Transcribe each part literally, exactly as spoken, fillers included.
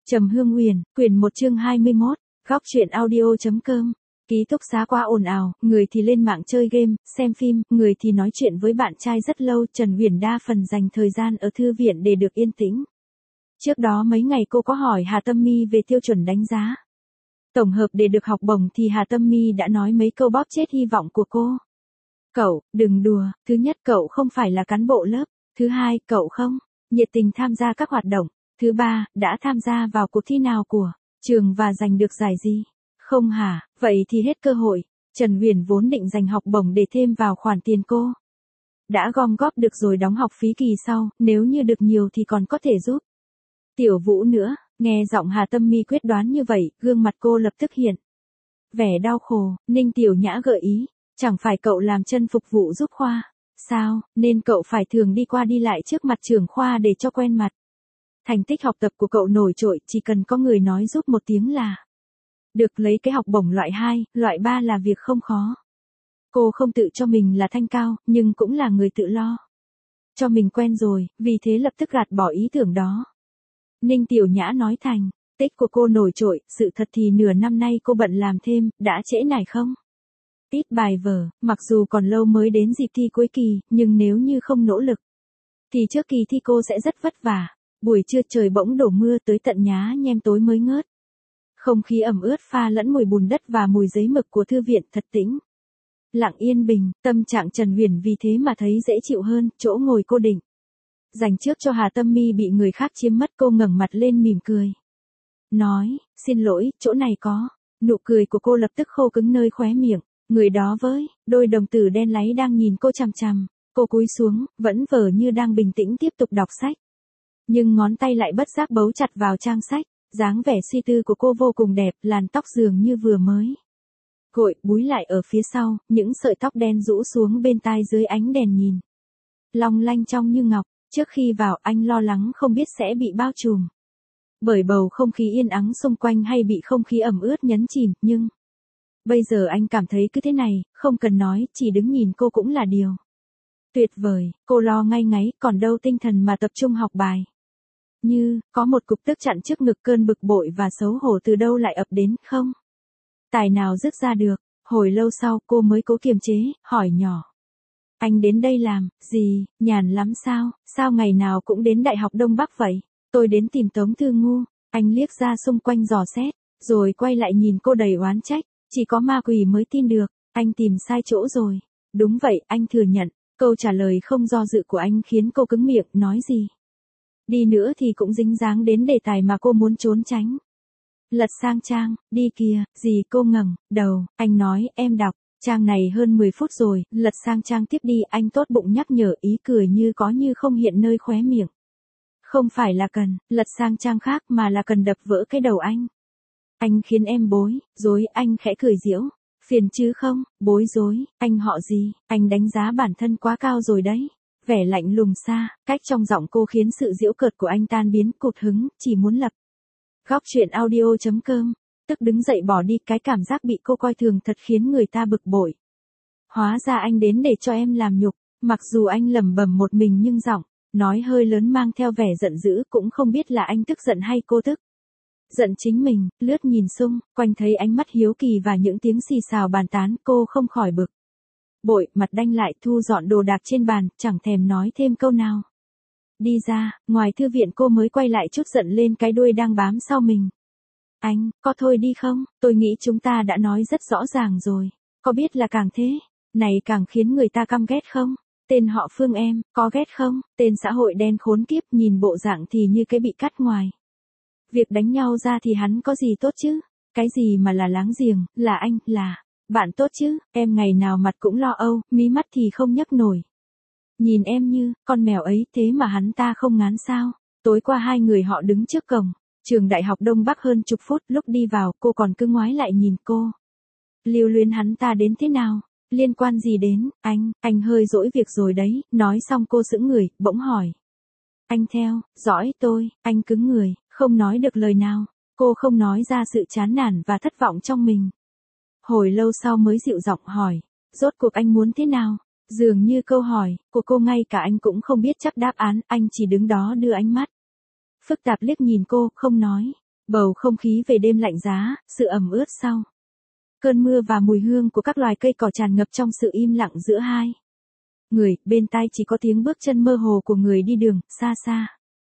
Trầm Hương Huyền, quyển một chương hai mươi mốt, góc truyện audio.com. Ký túc xá quá ồn ào, người thì lên mạng chơi game, xem phim, người thì nói chuyện với bạn trai rất lâu. Trần Huyền đa phần dành thời gian ở thư viện để được yên tĩnh. Trước đó mấy ngày cô có hỏi Hà Tâm My về tiêu chuẩn đánh giá tổng hợp để được học bổng thì Hà Tâm My đã nói mấy câu bóp chết hy vọng của cô. Cậu, đừng đùa, thứ nhất cậu không phải là cán bộ lớp, thứ hai cậu không nhiệt tình tham gia các hoạt động, thứ ba, đã tham gia vào cuộc thi nào của trường và giành được giải gì? Không hả, vậy thì hết cơ hội. Trần Huyền vốn định dành học bổng để thêm vào khoản tiền cô đã gom góp được rồi đóng học phí kỳ sau, nếu như được nhiều thì còn có thể giúp Tiểu Vũ nữa. Nghe giọng Hà Tâm My quyết đoán như vậy, gương mặt cô lập tức hiện vẻ đau khổ. Ninh Tiểu Nhã gợi ý, chẳng phải cậu làm chân phục vụ giúp khoa sao, nên cậu phải thường đi qua đi lại trước mặt trưởng khoa để cho quen mặt. Thành tích học tập của cậu nổi trội, chỉ cần có người nói giúp một tiếng là được lấy cái học bổng loại hai, loại ba là việc không khó. Cô không tự cho mình là thanh cao, nhưng cũng là người tự lo cho mình quen rồi, vì thế lập tức gạt bỏ ý tưởng đó. Ninh Tiểu Nhã nói thành tích của cô nổi trội, sự thật thì nửa năm nay cô bận làm thêm, đã trễ nải không ít bài vở, mặc dù còn lâu mới đến dịp thi cuối kỳ, nhưng nếu như không nỗ lực thì trước kỳ thi cô sẽ rất vất vả. Buổi trưa trời bỗng đổ mưa tới tận nhá nhem tối mới ngớt. Không khí ẩm ướt pha lẫn mùi bùn đất và mùi giấy mực của thư viện thật tĩnh lặng yên bình, tâm trạng Trần Huyền vì thế mà thấy dễ chịu hơn. Chỗ ngồi cô định dành trước cho Hà Tâm My bị người khác chiếm mất, cô ngẩng mặt lên mỉm cười nói, xin lỗi, chỗ này có. Nụ cười của cô lập tức khô cứng nơi khóe miệng. Người đó với đôi đồng tử đen láy đang nhìn cô chằm chằm. Cô cúi xuống, vẫn vờ như đang bình tĩnh tiếp tục đọc sách, nhưng ngón tay lại bất giác bấu chặt vào trang sách. Dáng vẻ suy tư của cô vô cùng đẹp, làn tóc dường như vừa mới gội, búi lại ở phía sau, những sợi tóc đen rũ xuống bên tai dưới ánh đèn nhìn long lanh trong như ngọc. Trước khi vào anh lo lắng không biết sẽ bị bao trùm bởi bầu không khí yên ắng xung quanh hay bị không khí ẩm ướt nhấn chìm, nhưng bây giờ anh cảm thấy cứ thế này, không cần nói, chỉ đứng nhìn cô cũng là điều tuyệt vời. Cô lo ngay ngáy, còn đâu tinh thần mà tập trung học bài. Như, có một cục tức chặn trước ngực, cơn bực bội và xấu hổ từ đâu lại ập đến, không tài nào dứt ra được. Hồi lâu sau cô mới cố kiềm chế, hỏi nhỏ. Anh đến đây làm gì, nhàn lắm sao, sao ngày nào cũng đến Đại học Đông Bắc vậy? Tôi đến tìm Tống Thư Ngu. Anh liếc ra xung quanh dò xét, rồi quay lại nhìn cô đầy oán trách. Chỉ có ma quỷ mới tin được, anh tìm sai chỗ rồi. Đúng vậy, anh thừa nhận. Câu trả lời không do dự của anh khiến cô cứng miệng, nói gì đi nữa thì cũng dính dáng đến đề tài mà cô muốn trốn tránh. Lật sang trang, đi kìa, gì? Cô ngẩng đầu, anh nói, em đọc trang này hơn mười phút rồi, lật sang trang tiếp đi. Anh tốt bụng nhắc nhở, ý cười như có như không hiện nơi khóe miệng. Không phải là cần lật sang trang khác mà là cần đập vỡ cái đầu anh. Anh khiến em bối rối. Anh khẽ cười giễu, phiền chứ không, bối rối, anh họ gì? Anh đánh giá bản thân quá cao rồi đấy. Vẻ lạnh lùng xa cách trong giọng cô khiến sự giễu cợt của anh tan biến. Cụt hứng, chỉ muốn lập góc truyện audio.com, tức đứng dậy bỏ đi. Cái cảm giác bị cô coi thường thật khiến người ta bực bội. Hóa ra anh đến để cho em làm nhục. Mặc dù anh lẩm bẩm một mình nhưng giọng nói hơi lớn mang theo vẻ giận dữ, cũng không biết là anh tức giận hay cô tức giận chính mình. Lướt nhìn xung quanh thấy ánh mắt hiếu kỳ và những tiếng xì xào bàn tán, cô không khỏi bực bội, mặt đanh lại, thu dọn đồ đạc trên bàn, chẳng thèm nói thêm câu nào. Đi ra ngoài thư viện cô mới quay lại chút giận lên cái đuôi đang bám sau mình. Anh, có thôi đi không? Tôi nghĩ chúng ta đã nói rất rõ ràng rồi. Có biết là càng thế này càng khiến người ta căm ghét không? Tên họ Phương em, có ghét không? Tên xã hội đen khốn kiếp, nhìn bộ dạng thì như cái bị cắt ngoài. Việc đánh nhau ra thì hắn có gì tốt chứ? Cái gì mà là láng giềng, là anh, là bạn tốt chứ? Em ngày nào mặt cũng lo âu, mí mắt thì không nhấc nổi. Nhìn em như con mèo ấy, thế mà hắn ta không ngán sao? Tối qua hai người họ đứng trước cổng trường Đại học Đông Bắc hơn chục phút, lúc đi vào cô còn cứ ngoái lại nhìn cô. Lưu luyến hắn ta đến thế nào? Liên quan gì đến anh? Anh hơi dỗi việc rồi đấy. Nói xong cô sững người, bỗng hỏi. Anh theo dõi tôi? Anh cứng người, không nói được lời nào. Cô không nói ra sự chán nản và thất vọng trong mình. Hồi lâu sau mới dịu giọng hỏi, rốt cuộc anh muốn thế nào? Dường như câu hỏi của cô ngay cả anh cũng không biết chắc đáp án. Anh chỉ đứng đó đưa ánh mắt phức tạp liếc nhìn cô, không nói Bầu không khí về đêm lạnh giá, sự ẩm ướt sau cơn mưa và mùi hương của các loài cây cỏ tràn ngập trong sự im lặng giữa hai người, bên tai chỉ có tiếng bước chân mơ hồ của người đi đường, xa xa.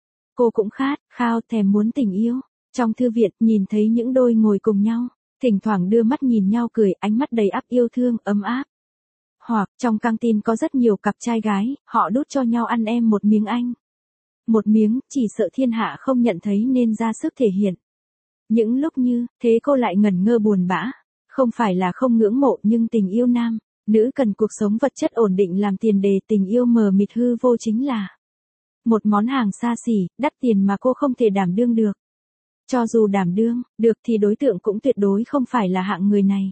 Cô cũng khát, khao thèm muốn tình yêu. Trong thư viện, nhìn thấy những đôi ngồi cùng nhau, thỉnh thoảng đưa mắt nhìn nhau cười, ánh mắt đầy ắp yêu thương, ấm áp. Hoặc, trong căng tin có rất nhiều cặp trai gái, họ đút cho nhau ăn em một miếng anh. Một miếng, chỉ sợ thiên hạ không nhận thấy nên ra sức thể hiện. Những lúc như, thế cô lại ngẩn ngơ buồn bã. Không phải là không ngưỡng mộ nhưng tình yêu nam, nữ cần cuộc sống vật chất ổn định làm tiền đề, tình yêu mờ mịt hư vô chính là một món hàng xa xỉ, đắt tiền mà cô không thể đảm đương được. Cho dù đảm đương, được thì đối tượng cũng tuyệt đối không phải là hạng người này.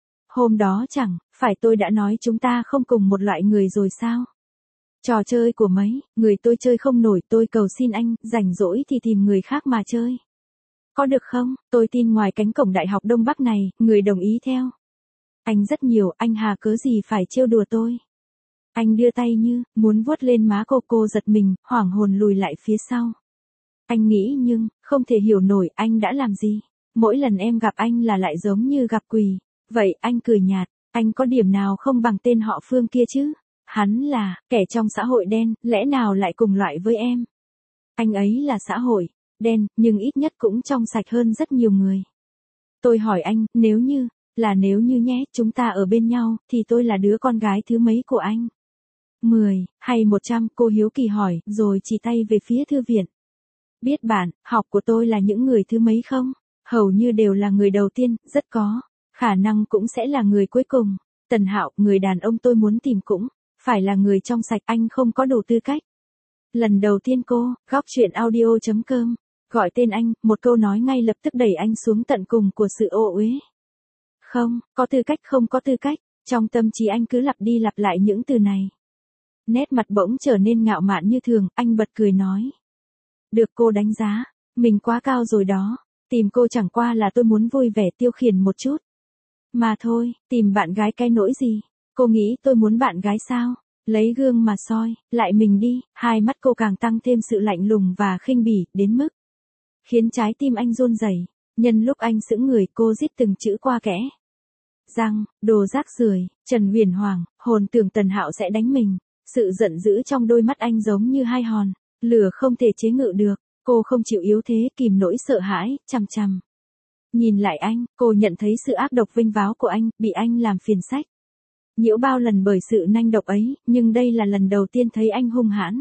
Hôm đó chẳng, phải tôi đã nói chúng ta không cùng một loại người rồi sao? Trò chơi của mấy, người tôi chơi không nổi, tôi cầu xin anh, rảnh rỗi thì tìm người khác mà chơi. Có được không? Tôi tin ngoài cánh cổng Đại học Đông Bắc này, người đồng ý theo anh rất nhiều, anh hà cớ gì phải trêu đùa tôi. Anh đưa tay như, muốn vuốt lên má cô, cô giật mình, hoảng hồn lùi lại phía sau. Anh nghĩ nhưng, không thể hiểu nổi anh đã làm gì. Mỗi lần em gặp anh là lại giống như gặp quỷ. Vậy anh cười nhạt, anh có điểm nào không bằng tên họ Phương kia chứ? Hắn là, kẻ trong xã hội đen, lẽ nào lại cùng loại với em? Anh ấy là xã hội đen, nhưng ít nhất cũng trong sạch hơn rất nhiều người. Tôi hỏi anh, nếu như, là nếu như nhé, chúng ta ở bên nhau, thì tôi là đứa con gái thứ mấy của anh? mười, hay một trăm, cô hiếu kỳ hỏi, rồi chỉ tay về phía thư viện. Biết bạn, học của tôi là những người thứ mấy không? Hầu như đều là người đầu tiên, rất có khả năng cũng sẽ là người cuối cùng. Tần Hạo, người đàn ông tôi muốn tìm cũng phải là người trong sạch, anh không có đủ tư cách. Lần đầu tiên cô, góc chuyện audio chấm com, gọi tên anh, một câu nói ngay lập tức đẩy anh xuống tận cùng của sự ô uế. Không, có tư cách không có tư cách, trong tâm trí anh cứ lặp đi lặp lại những từ này. Nét mặt bỗng trở nên ngạo mạn như thường, anh bật cười nói. Được cô đánh giá, mình quá cao rồi đó, tìm cô chẳng qua là tôi muốn vui vẻ tiêu khiển một chút. Mà thôi, tìm bạn gái cái nỗi gì, cô nghĩ tôi muốn bạn gái sao? Lấy gương mà soi, lại mình đi, hai mắt cô càng tăng thêm sự lạnh lùng và khinh bỉ, đến mức khiến trái tim anh run rẩy. Nhân lúc anh sững người, cô rít từng chữ qua kẽ răng, đồ rác rưởi. Trần Huyền Hoàng, hồn tưởng Tần Hạo sẽ đánh mình. Sự giận dữ trong đôi mắt anh giống như hai hòn lửa không thể chế ngự được. Cô không chịu yếu thế, kìm nỗi sợ hãi, chằm chằm nhìn lại anh. Cô nhận thấy sự ác độc vênh váo của anh, bị anh làm phiền sách nhiễu bao lần bởi sự nanh độc ấy, nhưng đây là lần đầu tiên thấy anh hung hãn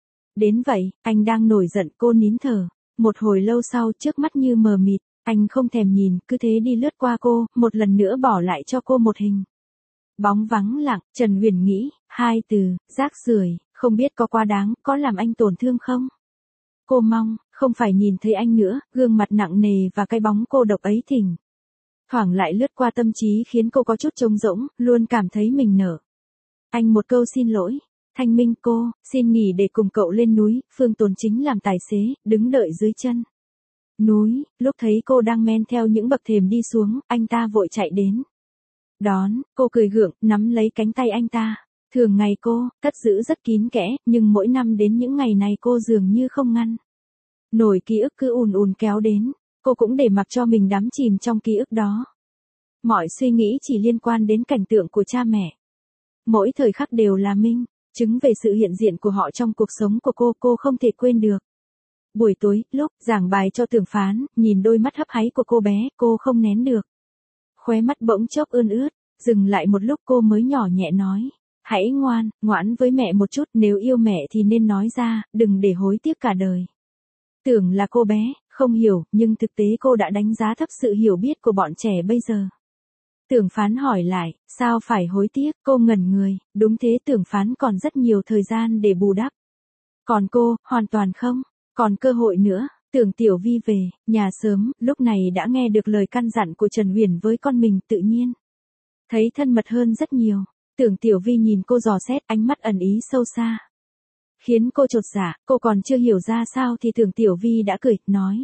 đến vậy. Anh đang nổi giận, cô nín thở. Một hồi lâu sau, trước mắt như mờ mịt, anh không thèm nhìn, cứ thế đi lướt qua cô, một lần nữa bỏ lại cho cô một hình bóng vắng lặng. Trần Huyền nghĩ, hai từ, rác rưởi, không biết có quá đáng, có làm anh tổn thương không? Cô mong, không phải nhìn thấy anh nữa, gương mặt nặng nề và cái bóng cô độc ấy thỉnh thoảng lại lướt qua tâm trí khiến cô có chút trống rỗng, luôn cảm thấy mình nở anh một câu xin lỗi. Thanh Minh, cô, xin nghỉ để cùng cậu lên núi. Phương Tồn Chính làm tài xế, đứng đợi dưới chân núi. Lúc thấy cô đang men theo những bậc thềm đi xuống, anh ta vội chạy đến đón. Cô cười gượng, nắm lấy cánh tay anh ta. Thường ngày cô, cất giữ rất kín kẽ, nhưng mỗi năm đến những ngày này cô dường như không ngăn nổi, ký ức cứ ùn ùn kéo đến. Cô cũng để mặc cho mình đắm chìm trong ký ức đó. Mọi suy nghĩ chỉ liên quan đến cảnh tượng của cha mẹ. Mỗi thời khắc đều là minh chứng về sự hiện diện của họ trong cuộc sống của cô, cô không thể quên được. Buổi tối, lúc giảng bài cho Tưởng Phán, nhìn đôi mắt hấp háy của cô bé, cô không nén được. Khóe mắt bỗng chốc ươn ướt, dừng lại một lúc cô mới nhỏ nhẹ nói. Hãy ngoan, ngoãn với mẹ một chút, nếu yêu mẹ thì nên nói ra, đừng để hối tiếc cả đời. Tưởng là cô bé, không hiểu, nhưng thực tế cô đã đánh giá thấp sự hiểu biết của bọn trẻ bây giờ. Tưởng Phán hỏi lại, sao phải hối tiếc? Cô ngẩn người, đúng thế, Tưởng Phán còn rất nhiều thời gian để bù đắp. Còn cô, hoàn toàn không, còn cơ hội nữa. Tưởng Tiểu Vi về, nhà sớm, lúc này đã nghe được lời căn dặn của Trần Huyền với con mình, tự nhiên thấy thân mật hơn rất nhiều. Tưởng Tiểu Vi nhìn cô dò xét, ánh mắt ẩn ý sâu xa, khiến cô chột dạ. Cô còn chưa hiểu ra sao thì Tưởng Tiểu Vi đã cười, nói.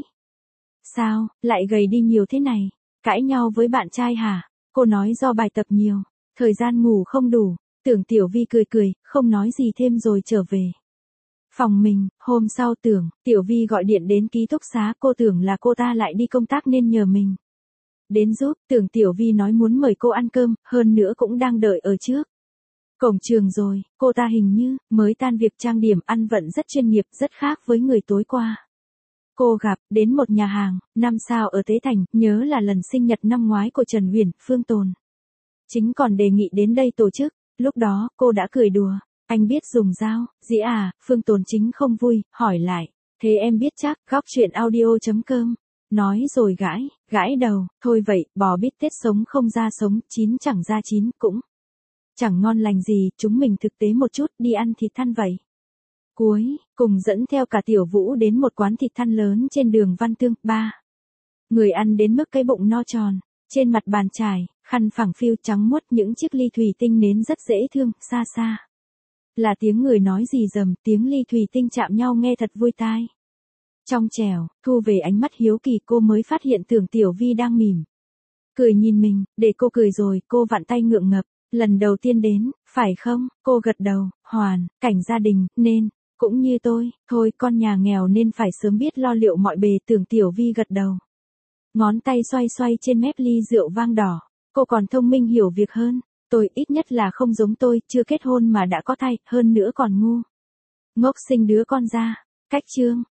Sao, lại gầy đi nhiều thế này? Cãi nhau với bạn trai hả? Cô nói do bài tập nhiều, thời gian ngủ không đủ. Tưởng Tiểu Vi cười cười, không nói gì thêm rồi trở về Phòng mình, hôm sau Tưởng, Tiểu Vi gọi điện đến ký túc xá, cô tưởng là cô ta lại đi công tác nên nhờ mình đến giúp. Tưởng Tiểu Vi nói muốn mời cô ăn cơm, hơn nữa cũng đang đợi ở trước cổng trường rồi. Cô ta hình như mới tan việc, trang điểm ăn vận rất chuyên nghiệp, rất khác với người tối qua cô gặp. Đến một nhà hàng năm sao ở Tế Thành, nhớ là lần sinh nhật năm ngoái của Trần Huyền, Phương Tồn Chính còn đề nghị đến đây tổ chức. Lúc đó, cô đã cười đùa, anh biết dùng dao, dĩ à? Phương Tồn Chính không vui, hỏi lại, thế em biết chắc? Góc chuyện audio.com nói rồi gãi, gãi đầu, thôi vậy, bò bít tết sống không ra sống, chín chẳng ra chín, cũng chẳng ngon lành gì, chúng mình thực tế một chút, đi ăn thịt than vậy. Cuối cùng dẫn theo cả Tiểu Vũ đến một quán thịt than lớn trên đường Văn Tương. Ba người ăn đến mức cái bụng no tròn. Trên mặt bàn trải khăn phẳng phiu trắng muốt, những chiếc ly thủy tinh nến rất dễ thương. Xa xa là tiếng người nói rì rầm, tiếng ly thủy tinh chạm nhau nghe thật vui tai. Trong trẻo, thu về ánh mắt hiếu kỳ, cô mới phát hiện Tưởng Tiểu Vi đang mỉm cười nhìn mình. Để cô cười rồi, cô vặn tay ngượng ngập. Lần đầu tiên đến, phải không? Cô gật đầu. Hoàn cảnh gia đình nên cũng như tôi, thôi con nhà nghèo nên phải sớm biết lo liệu mọi bề. Tưởng Tiểu Vi gật đầu, ngón tay xoay xoay trên mép ly rượu vang đỏ. Cô còn thông minh hiểu việc hơn tôi, ít nhất là không giống tôi, chưa kết hôn mà đã có thai, hơn nữa còn ngu ngốc sinh đứa con ra. Cách chương